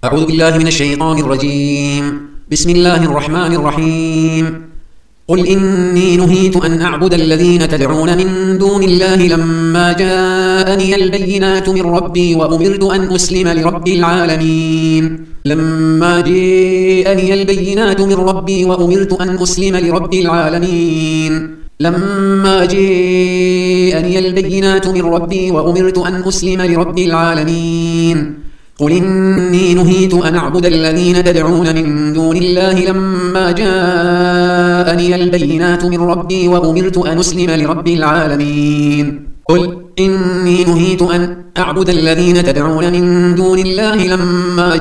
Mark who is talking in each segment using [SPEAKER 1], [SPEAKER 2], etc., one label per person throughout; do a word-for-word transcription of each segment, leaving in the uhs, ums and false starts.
[SPEAKER 1] أعوذ بالله من الشيطان الرجيم. بسم الله الرحمن الرحيم. قل إني نهيت أن أعبد الذين تدعون من دون الله لما جاءني البينات من ربي وأمرت أن أسلم لرب العالمين لما جاءني البينات من ربي وأمرت أن أسلم لرب العالمين لما جاءني البينات من ربي وأمرت أن أسلم لرب العالمين قل إني نهيت أن أعبد الذين تدعون من دون الله لما جاءني البينات من ربي وأمرت أن أسلم لرب العالمين قل إني نهيت أن أعبد الذين تدعون من دون الله لما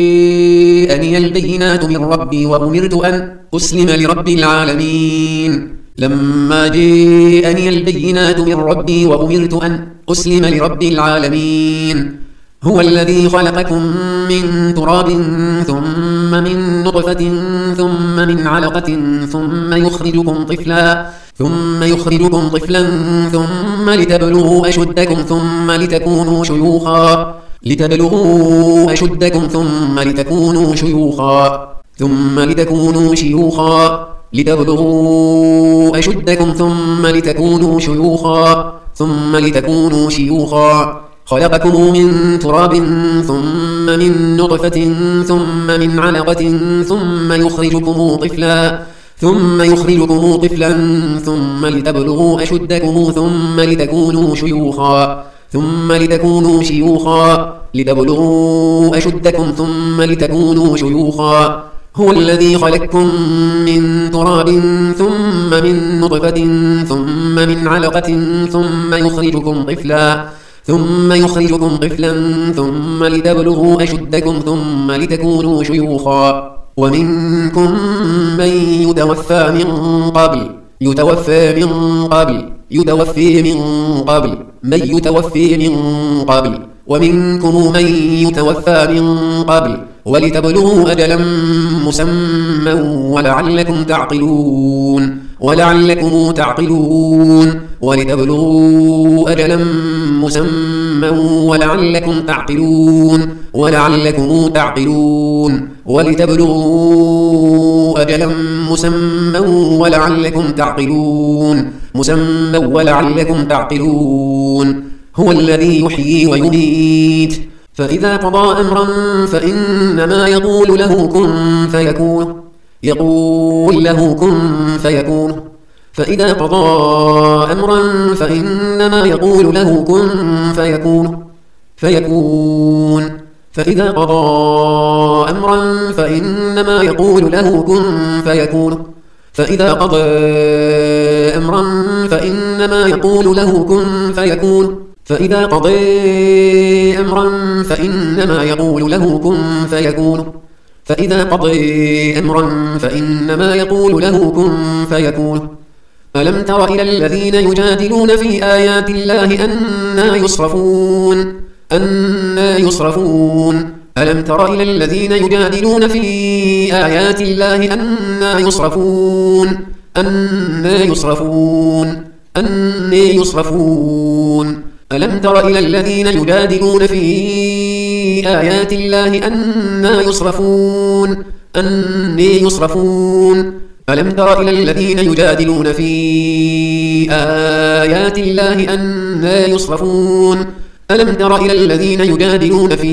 [SPEAKER 1] جاءني البينات من ربي وأمرت أن أسلم لرب العالمين لما جاءني البينات من ربي وأمرت أن أسلم لرب العالمين هو الذي خلقكم من تراب ثم من نطفة ثم من علقة ثم يخرجكم طفلا ثم يخرجكم طفلا ثم لتبلغوا أشدكم ثم لتكونوا شيوخا لتبلغوا أشدكم ثم لتكونوا شيوخا ثم لتكونوا شيوخا لتبلغوا أشدكم ثم لتكونوا شيوخا ثم لتكونوا شيوخا خلقكم من تراب ثم من نطفة ثم من علقة ثم يخرجكم طفلا ثم يخرجكم طفلا ثم لتبلغوا أشدكم ثم لتكونوا شيوخا ثم لتكونوا شيوخا لتبلغوا أشدكم ثم لتكونوا شيوخا هو الذي خلقكم من تراب ثم من نطفة ثم من علقة ثم يخرجكم طفلا ثم يخرجكم طفلا ثم لتبلغوا أشدكم ثم لتكونوا شيوخا ومنكم من يتوفى من قبل يتوفى من قبل يتوفي من قبل من يتوفي من قبل ومنكم من يتوفى من قبل ولتبلغوا أجلا مسمى ولعلكم تعقلون ولعلكم تعقلون ولتبلغوا أجلا مسمى ولعلكم تعقلون ولعلكم تعقلون ولتبلغوا أجلا مسمى ولعلكم تعقلون مسمى ولعلكم تعقلون هو الذي يحيي ويميت فإذا قضى أمرا فإنما يقول له كن فيكون يقول له كن فيكون فإذا قضى أمرا فإنما يقول له كن فيكون فيكون فإذا قضى أمرا فإنما يقول له كن فيكون فإذا قضى أمرا فإنما يقول له كن فيكون فإذا قضى أمرا فإنما يقول له كن فيكون فإذا قضى أمرا فإنما يقول له كن فيكون ألم تر إلى الذين يجادلون في آيات الله أنى يصرفون أنى يصرفون ألم تر إلى الذين يجادلون في آيات الله أنى يصرفون أنى يصرفون أنى يصرفون ألم تر إلى الذين يجادلون في آيات الله أنى يصرفون أنى يصرفون ألم تر إلى الذين يجادلون في آيات الله أنى يصرفون ألم تر إلى الذين يجادلون في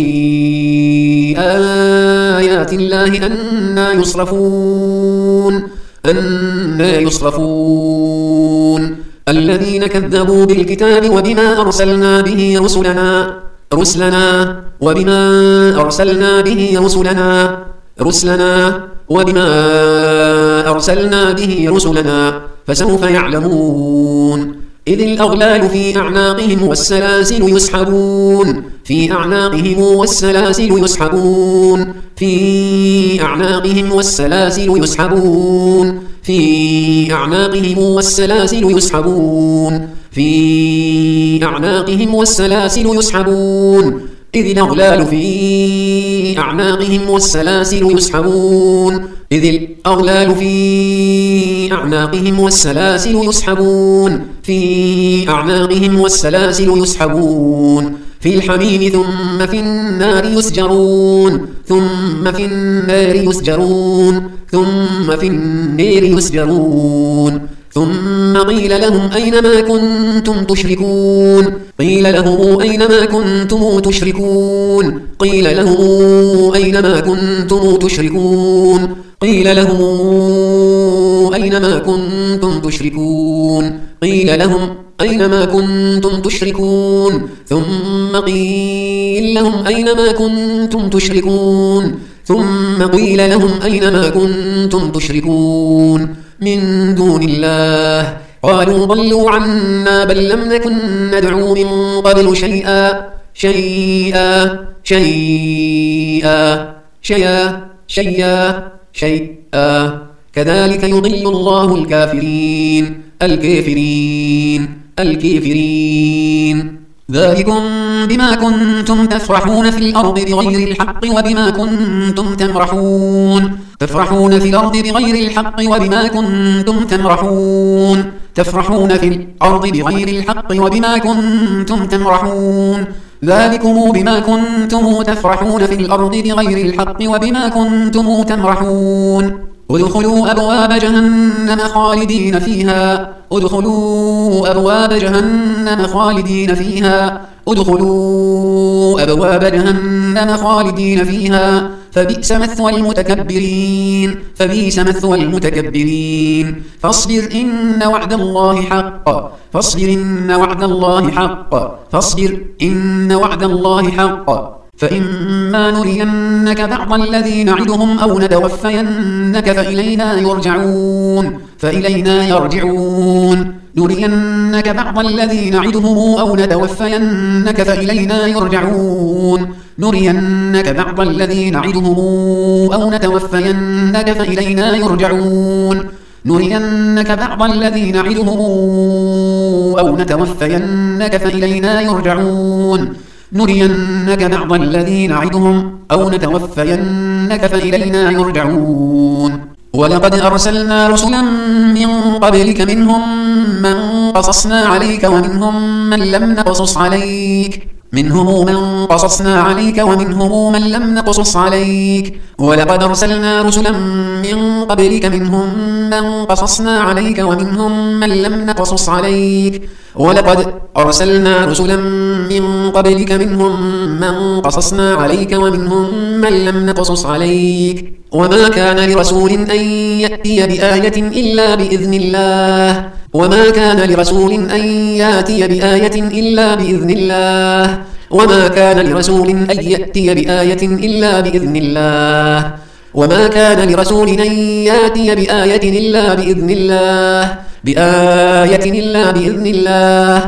[SPEAKER 1] آيات الله أنى يصرفون أنى يصرفون الذين كذبوا بالكتاب وبما أرسلنا به رسلنا رسلنا وبما أرسلنا به رسلنا رسلنا وبما أرسلنا به رسلنا فسوف يعلمون إذ الأغلال في أعناقهم والسلاسل يسحبون في أعناقهم والسلاسل يسحبون في أعناقهم والسلاسل يسحبون في أعناقهم والسلاسل يسحبون في أعناقهم والسلاسل يسحبون إذ الأغلال في أعناقهم والسلاسل يسحبون إذ الأغلال في أعناقهم والسلاسل يسحبون في أعناقهم والسلاسل يسحبون في الحميم ثم في النار يسجرون ثم في النار يسجرون ثم في النار يسجرون ثم قيل لهم أين ما كنتم تشركون قيل لهم أين ما كنتم تشركون قيل لهم أين ما كنتم تشركون قيل لهم أين ما كنتم تشركون قيل لهم أين ما كنتم تشركون ثم قيل لهم أين ما كنتم تشركون ثم قيل لهم أين ما كنتم تشركون من دون الله قالوا ضلوا عنا بل لم نكن ندعو من قبل شيئا شيئا شيئا شيئا شيئا شيئا كذلك يضل الله الكافرين الكافرين الكافرين ذلكم بما كنتم تفرحون في الأرض بغير الحق وبما كنتم تمرحون تفرحون في الأرض بغير الحق وبما كنتم تمرحون تفرحون في الأرض بغير الحق وبما كنتم تمرحون ذلكم بما كنتم تفرحون في الأرض بغير الحق وبما كنتم تمرحون ادخلوا أبواب جهنم خالدين فيها ادخلوا أبواب جهنم خالدين فيها ادخلوا أبواب جهنم خالدين فيها فبئس مثوى المتكبرين فبئس مثوى المتكبرين فاصبر إن وعد الله حق فاصبر إن وعد الله حق فاصبر إن وعد الله حق فإما نرينك بعض الذي نعدهم أو نتوفينك فإلينا يرجعون فإلينا يرجعون نرينك بعض الذي نعدهم أو نتوفينك فإلينا يرجعون نرينك بعض الذي نعدهم أو نتوفينك فإلينا يرجعون نرينك بعض الذي نعدهم أو نتوفينك فإلينا يرجعون نرينك بعض الذي نعدهم أو نتوفينك فإلينا يرجعون ولقد أرسلنا رسلا من قبلك منهم من قصصنا عليك ومنهم من لم نقصص عليك منهم من قصصنا عليك ومنهم من لم نقصص عليك ولقد أرسلنا رسلا من قبلك منهم من قصصنا عليك ومنهم من لم نقصص عليك ولقد أرسلنا رسلا من قبلك منهم من قصصنا عليك ومنهم من لم نقصص عليك وما كان لرسول أن يأتي بآية إلا بإذن الله وما كان لرسول أن يأتي بآية إلا بإذن الله وما كان لرسول أن يأتي بآية إلا بإذن الله وما كان لرسول أن يأتي بآية إلا بإذن الله بآية إلا بإذن الله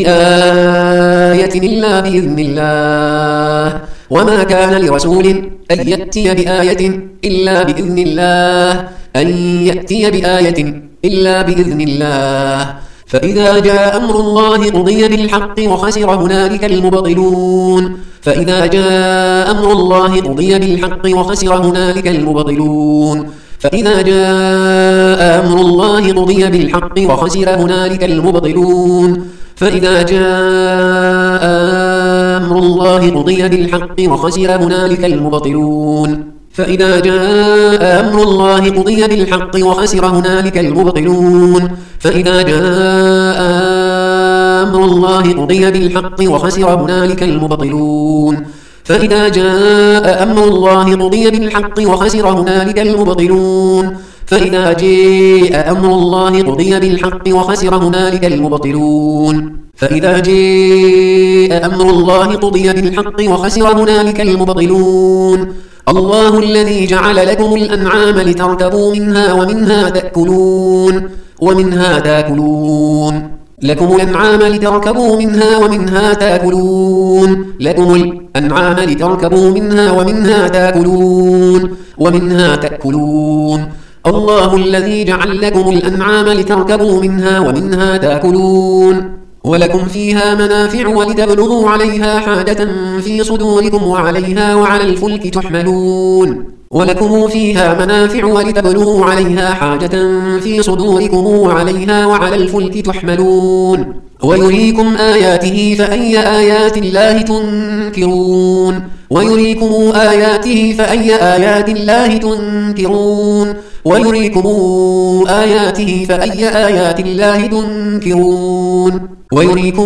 [SPEAKER 1] بآية إلا بإذن الله وما كان لرسول أن يأتي بآية إلا بإذن الله أن يأتي بآية إلا بإذن الله فإذا جاء أمر الله قضي بالحق وخسر هنالك المبطلون فإذا جاء أمر الله قضي بالحق وخسر هنالك المبطلون فإذا جاء أمر الله قضي بالحق وخسر هنالك المبطلون فإذا جاء أمر الله قضي بالحق وخسر هنالك المبطلون فإذا جاء أمر الله قضي بالحق وخسر هنالك المبطلون فإذا جاء أمر الله قضي بالحق وخسر هنالك المبطلون فإذا جاء أمر الله قضي بالحق وخسر هنالك المبطلون فإذا جاء أمر الله قضي بالحق وخسر هنالك المبطلون فإذا جاء أمر الله قضي بالحق وخسر هنالك المبطلون الله الذي جعل لكم الأنعام لتركبوا منها ومنها تأكلون ومنها تأكلون لكم الأنعام لتركبوا منها ومنها تأكلون لكم الأنعام لتركبوا منها ومنها تأكلون ومنها تأكلون الله الذي جعل لكم الأنعام لتركبوا منها ومنها تأكلون ولكم فيها منافع ولتبلغوا عليها حاجة في صدوركم وعليها وعلى الفلك تحملون ولكم فيها منافع ولتبلغوا عليها حاجة في صدوركم وعليها وعلى الفلك تحملون ويريكم آياته فأي آيات الله تنكرون ويريكم آياته فأي آيات الله تنكرون ويريكم آياته فأي آيات الله تنكرون ويريكم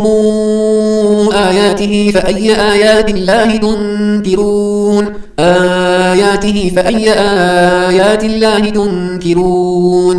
[SPEAKER 1] آياته فأي آيات الله تنكرون آياته فأي آيات الله تنكرون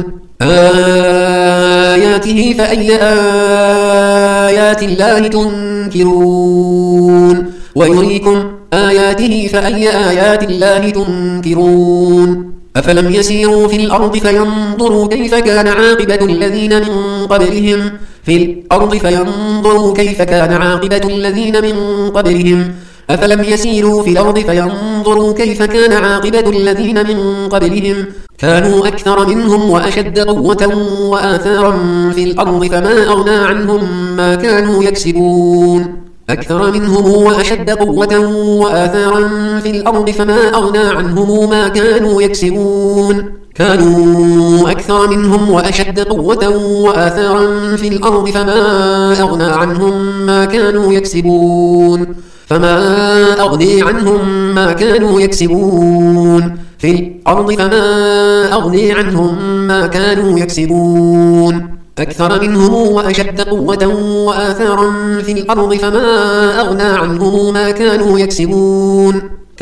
[SPEAKER 1] آياته فأي آيات الله تنكرون ويريكم آياته فأي آيات الله تنكرون أفلم يسيروا في الأرض فينظروا كيف كان عاقبة الذين من قبلهم في الأرض فينظروا كيف كان عاقبة الذين من قبلهم أفلم يسيروا في الأرض فينظروا كيف كان عاقبة الذين من قبلهم كانوا أكثر منهم وأشد قوة وآثارا في الأرض فما أغنى عنهم ما كانوا يكسبون أكثر منهم وأشد قوة وآثارا في الأرض فما أغنى عنهم ما كانوا يكسبون كانوا أكثر منهم وأشد قوة وآثارا في الأرض فما أغنى عنهم ما كانوا يكسبون فما أغني عنهم ما كانوا يكسبون في الأرض فما أغني عنهم ما كانوا يكسبون أكثر منهم وأشد قوة وآثارا في الأرض فما أغنى عنهم ما كانوا يكسبون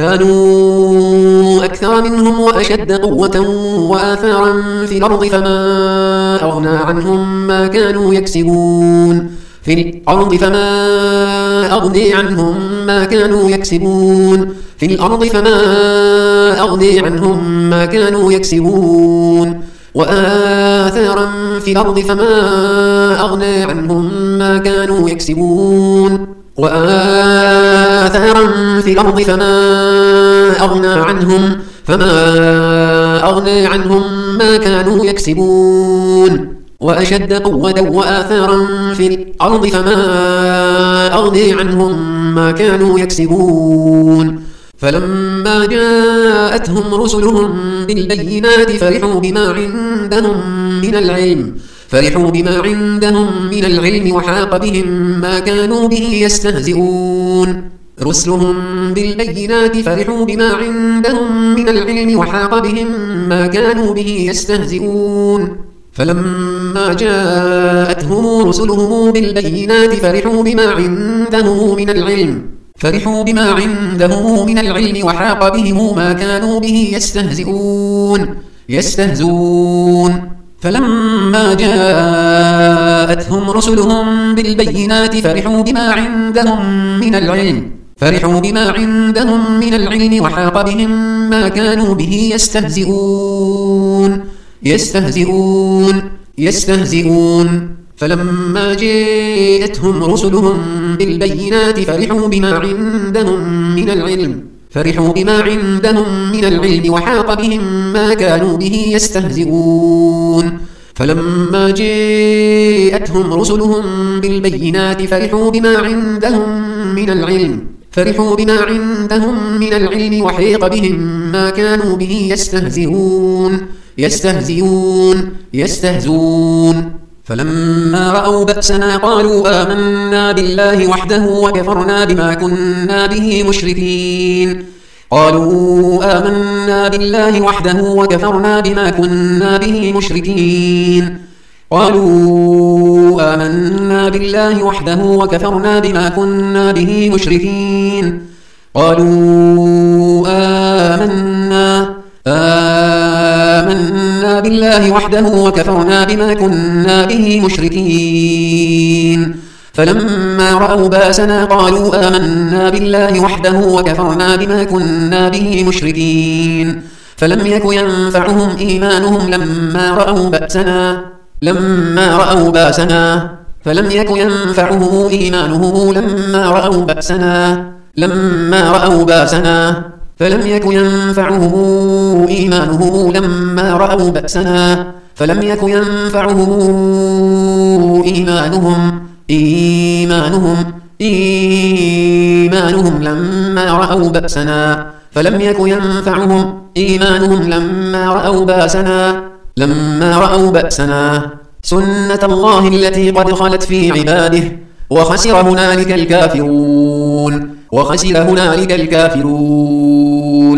[SPEAKER 1] كانوا أكثر منهم وأشد قوة وآثارا في الأرض فما أغنى عنهم ما كانوا يكسبون في الأرض فما أغني عنهم ما كانوا يكسبون في الأرض فما أغني عنهم ما كانوا يكسبون وآثارا في الأرض فما أغنى عنهم ما كانوا يكسبون وآثارا في الأرض فما أغنى عنهم فما أغنى عنهم ما كانوا يكسبون وأشد قوة وآثارا في الأرض فما أغني عنهم ما كانوا يكسبون فلما جاءتهم رسلهم بالبينات فرحوا بما عندهم من العلم فرحوا بما عندهم من العلم وحاق بهم ما كانوا به يستهزئون رسلهم بالبينات فرحوا بما عندهم من العلم وحاق بهم ما كانوا به يستهزئون فلما جاءتهم رسلهم بالبينات فرحوا بما عندهم من العلم فرحوا بما عندهم من العلم وحاق بهم ما كانوا به يستهزئون يستهزئون فلما جاءتهم رسلهم بالبينات فرحوا بما عندهم من العلم فرحوا بما عندهم من العلم وحاق بهم ما كانوا به يستهزئون يستهزئون يستهزئون فلما جاءتهم رسلهم بالبينات فرحوا بما عندهم من العلم فرحوا بما عندهم من العلم وحاق بهم ما كانوا به يستهزئون فلما جاءتهم رسلهم بالبينات فرحوا بما عندهم من العلم فرحوا بما عندهم من العلم وحيق بهم ما كانوا به يستهزئون يستهزئون يستهزئون فلما رأوا بأسنا قالوا آمنا بالله وحده وكفرنا بما كنا به مشركين قالوا آمنا بالله وحده وكفرنا بما كنا به مشركين قالوا آمنا بالله وحده وكفرنا بما كنا به مشركين قالوا آمنا آمنا بالله وحده وكفرنا بما كنا به مشركين فلما رأوا باسنا قالوا آمنا بالله وحده وكفرنا بما كنا به مشركين فلم يك ينفعهم إيمانهم لما رأوا بأسنا لما رأوا باسنا فلم يك ينفعهم إيمانهم لما رأوا بأسنا لما رأوا باسنا فلم يك ينفعهم إيمانهم لما رأوا بأسنا فلم يك ينفعهم إيمانهم إيمانهم إيمانهم لما رأوا بأسنا فلم يك ينفعهم إيمانهم لما رأوا بأسنا لما رأوا بأسنا سنة الله التي قد خلت في عباده وخسر هنالك الكافرون وخسر هنالك الكافرون